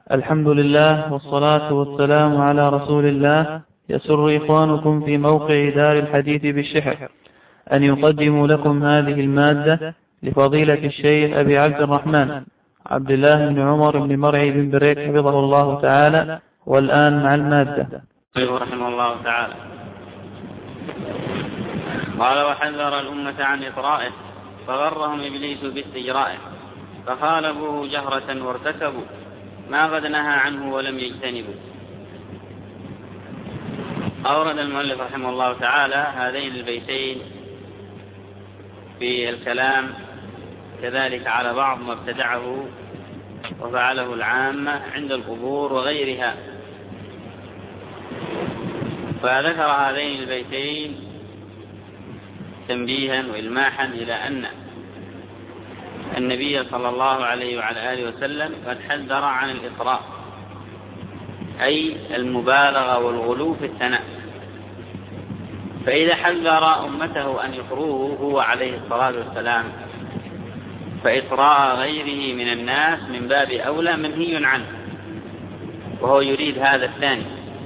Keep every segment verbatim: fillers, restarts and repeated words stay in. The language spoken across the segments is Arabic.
الحمد لله والصلاة والسلام على رسول الله. يسر إخوانكم في موقع دار الحديث بالشحر أن يقدموا لكم هذه المادة لفضيلة الشيخ أبي عبد الرحمن عبد الله بن عمر بن مرعي بن بريك حفظه الله تعالى. والآن مع المادة. رحمه الله تعالى قال: وحذر الأمة عن إطرائه فغرهم إبليس باستجرائه فخالفوه جهرة وارتكبوا ما قد نهى عنه ولم يجتنبوا. أورد المؤلف رحمه الله تعالى هذين البيتين في الكلام كذلك على بعض ما ابتدعه وفعله العامة عند القبور وغيرها، فذكر هذين البيتين تنبيها وإلماحا إلى أن النبي صلى الله عليه وعلى آله وسلم قد حذر عن الإطراء، أي المبالغة والغلو في الثناء. فإذا حذر أمته أن يطروه هو عليه الصلاة والسلام، فإطراء غيره من الناس من باب أولى منهي عنه، وهو يريد هذا الثاني.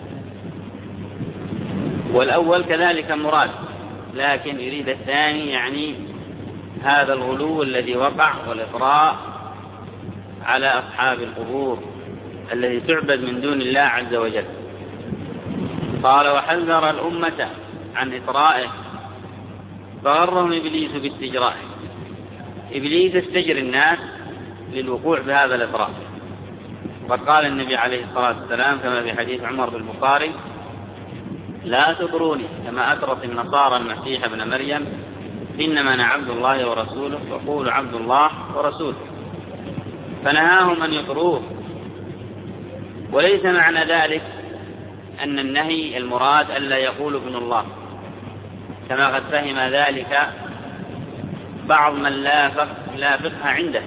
والأول كذلك مراد، لكن يريد الثاني، يعني هذا الغلو الذي وقع والإطراء على أصحاب القبور الذي تعبد من دون الله عز وجل. قال: وحذر الأمة عن إطرائه فغرهم إبليس باستجرائه. إبليس استجر الناس للوقوع بهذا الإطراء، وقد قال النبي عليه الصلاة والسلام كما في حديث عمر بالبخاري: لا تطروني كما أطرت النصارى المسيح ابن مريم، إنما أنا عبد الله ورسوله، وقولوا عبد الله ورسوله. فنهاهم أن يطروه، وليس معنى ذلك أن النهي المراد ألا يقول ابن الله، كما قد فهم ذلك بعض من لا فقه, لا فقه عنده.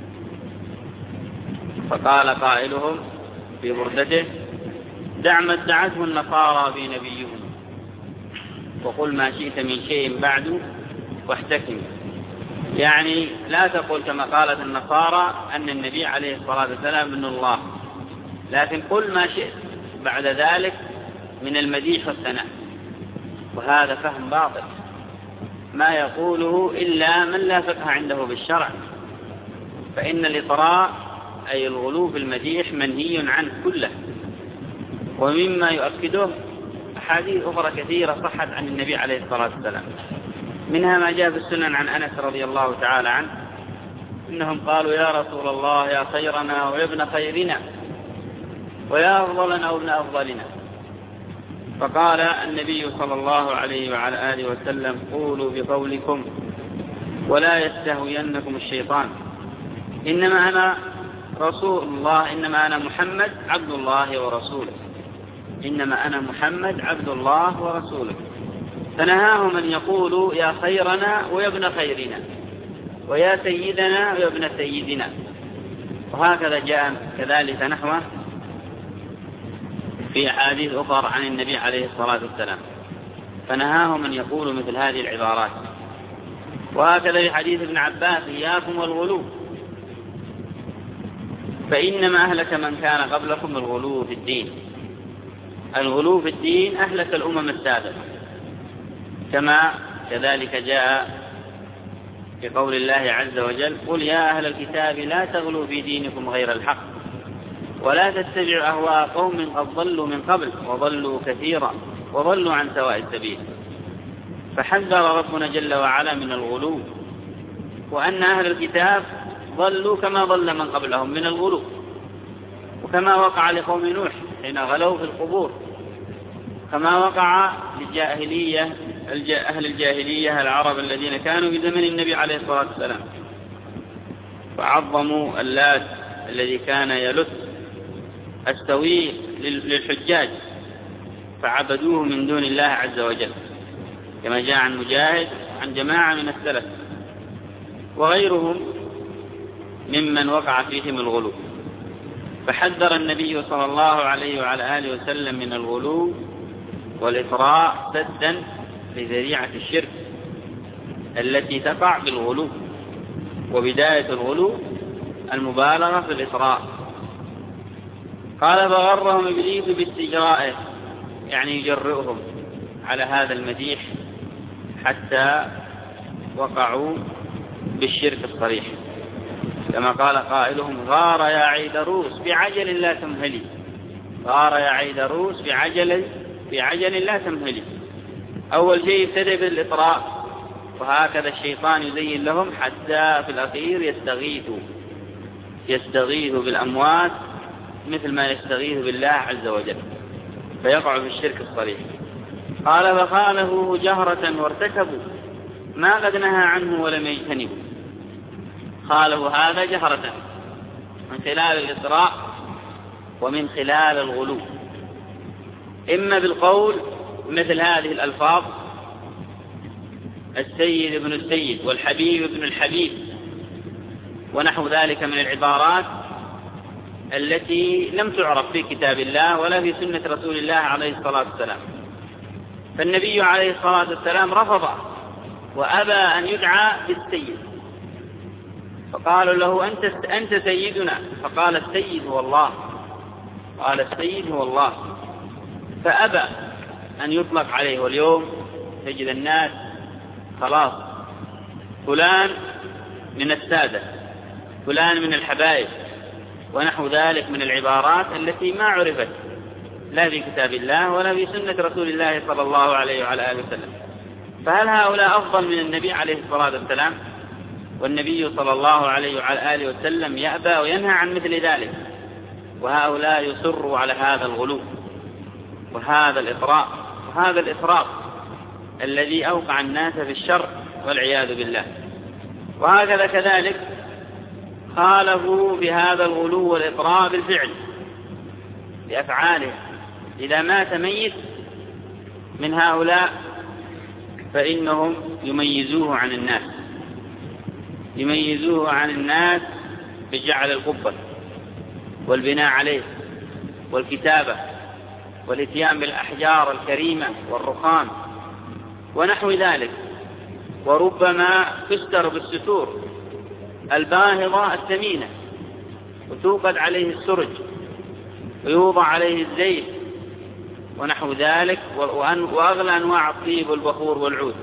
فقال قائلهم في بردته: دع ما ادعته النصارى في نبيهم، وقل ما شئت من شيء بعد واحتكم. يعني لا تقول كما قالت النصارى أن النبي عليه الصلاة والسلام ابن الله، لكن قل ما شئت بعد ذلك من المديح والثناء. وهذا فهم باطل، ما يقوله إلا من لا فقه عنده بالشرع، فإن الإطراء أي الغلو في المديح منهي عنه كله. ومما يؤكده أحاديث أخرى كثيرة صحت عن النبي عليه الصلاة والسلام، منها ما جاء في السنن عن أنس رضي الله تعالى عنه إنهم قالوا: يا رسول الله، يا خيرنا ويا ابن خيرنا ويا أفضلنا وابن أفضلنا. فقال النبي صلى الله عليه وعلى آله وسلم: قولوا بقولكم ولا يستهوينكم الشيطان، إنما أنا رسول الله، إنما أنا محمد عبد الله ورسوله، إنما أنا محمد عبد الله ورسوله. فنهاهم أن يقولوا يا خيرنا ويا ابن خيرنا ويا سيدنا ويا ابن سيدنا. وهكذا جاء كذلك نحوه في أحاديث أخرى عن النبي عليه الصلاة والسلام، فنهاهم أن يقولوا مثل هذه العبارات. وهكذا في حديث ابن عباس: إياكم والغلو، فإنما أهلك من كان قبلكم الغلو في الدين. الغلو في الدين أهلك الأمم السابقة، كما كذلك جاء في قول الله عز وجل: قل يا أهل الكتاب لا تغلوا في دينكم غير الحق ولا تتبعوا أهواء قوم قد ضلوا من قبل وضلوا كثيرا وضلوا عن سواء السبيل. فحذر ربنا جل وعلا من الغلو، وأن أهل الكتاب ضلوا كما ضل من قبلهم من الغلو، وكما وقع لقوم نوح حين غلوا في القبور، كما وقع للجاهلية أهل الجاهلية العرب الذين كانوا في زمن النبي عليه الصلاة والسلام، فعظموا اللات الذي كان يلث السوي للحجاج فعبدوه من دون الله عز وجل، كما جاء عن مجاهد عن جماعة من السلف وغيرهم ممن وقع فيهم الغلو. فحذر النبي صلى الله عليه وعلى آله وسلم من الغلو والإطراء سدا لذريعة الشرك التي تقع بالغلو. وبداية الغلو المبالغة في الإطراء، قال فغرهم إبليس باستجرائه، يعني يجرئهم على هذا المديح حتى وقعوا بالشرك الصريح، كما قال قائلهم غار يا عيدروس بعجل لا تمهلي، غار يا عيدروس بعجل بعجل لا تمهلي. أول شيء ابتدأ بالإطراء، وهكذا الشيطان يزين لهم حتى في الأخير يستغيثوا يستغيثوا بالأموات مثل ما يستغيث بالله عز وجل، فيقع في الشرك الصريح. قال فخالفوه جهرة وارتكبوا ما قد نهى عنه ولم يجتنبوا. خالفوا هذا جهرة من خلال الإطراء ومن خلال الغلو، إما بالقول مثل هذه الألفاظ السيد ابن السيد والحبيب ابن الحبيب ونحو ذلك من العبارات التي لم تعرف في كتاب الله ولا في سنة رسول الله عليه الصلاة والسلام. فالنبي عليه الصلاة والسلام رفض وأبى أن يدعى بالسيد، فقالوا له أنت, أنت سيدنا، فقال السيد هو الله، قال السيد هو الله، فأبى أن يطلق عليه. واليوم تجد الناس خلاص فلان من السادة، فلان من الحبائب ونحو ذلك من العبارات التي ما عرفت لا في كتاب الله ولا في سنة رسول الله صلى الله عليه وعلى آله وسلم. فهل هؤلاء أفضل من النبي عليه الصلاة والسلام؟ والنبي صلى الله عليه وعلى آله وسلم يأبى وينهى عن مثل ذلك، وهؤلاء يصروا على هذا الغلو وهذا الإطراء وهذا الإفراط الذي أوقع الناس في الشر والعياذ بالله. وهكذا كذلك خالفوا بهذا الغلو والإطراء بالفعل بأفعاله. إذا مات ميت من هؤلاء فإنهم يميزوه عن الناس، يميزوه عن الناس بجعل القبة والبناء عليه والكتابة والاتيان بالأحجار الكريمة والرخام ونحو ذلك، وربما تستر بالستور الباهظة الثمينة وتوقد عليه السرج ويوضع عليه الزيت ونحو ذلك، وأغلى أنواع الطيب والبخور والعود،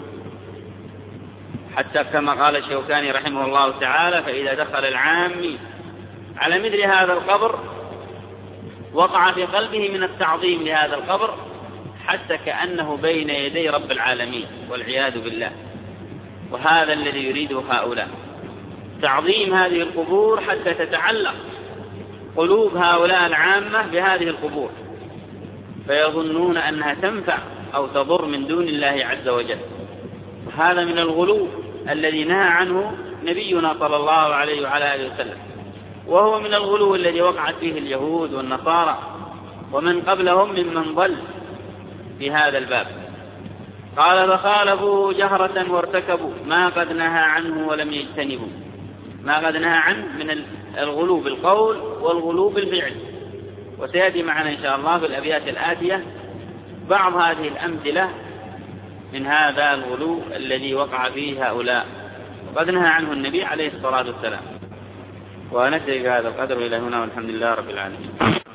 حتى كما قال الشوكاني رحمه الله تعالى فإذا دخل العامي على مثل هذا القبر وقع في قلبه من التعظيم لهذا القبر حتى كأنه بين يدي رب العالمين والعياذ بالله. وهذا الذي يريده هؤلاء، تعظيم هذه القبور حتى تتعلق قلوب هؤلاء العامة بهذه القبور، فيظنون أنها تنفع أو تضر من دون الله عز وجل. وهذا من الغلو الذي نهى عنه نبينا صلى الله عليه وعلى آله وسلم، وهو من الغلو الذي وقعت فيه اليهود والنصارى ومن قبلهم ممن ضل في هذا الباب. قال فخالفوه جهرة وارتكبوا ما قد نهى عنه ولم يجتنبوا. ما قد نهى عنه من الغلو بالقول والغلو بالفعل، وسيأتي معنا إن شاء الله في الأبيات الآتية بعض هذه الأمثلة من هذا الغلو الذي وقع فيه هؤلاء وقد نهى عنه النبي عليه الصلاة والسلام. ونترك هذا القدر إلى هنا والحمد لله رب العالمين.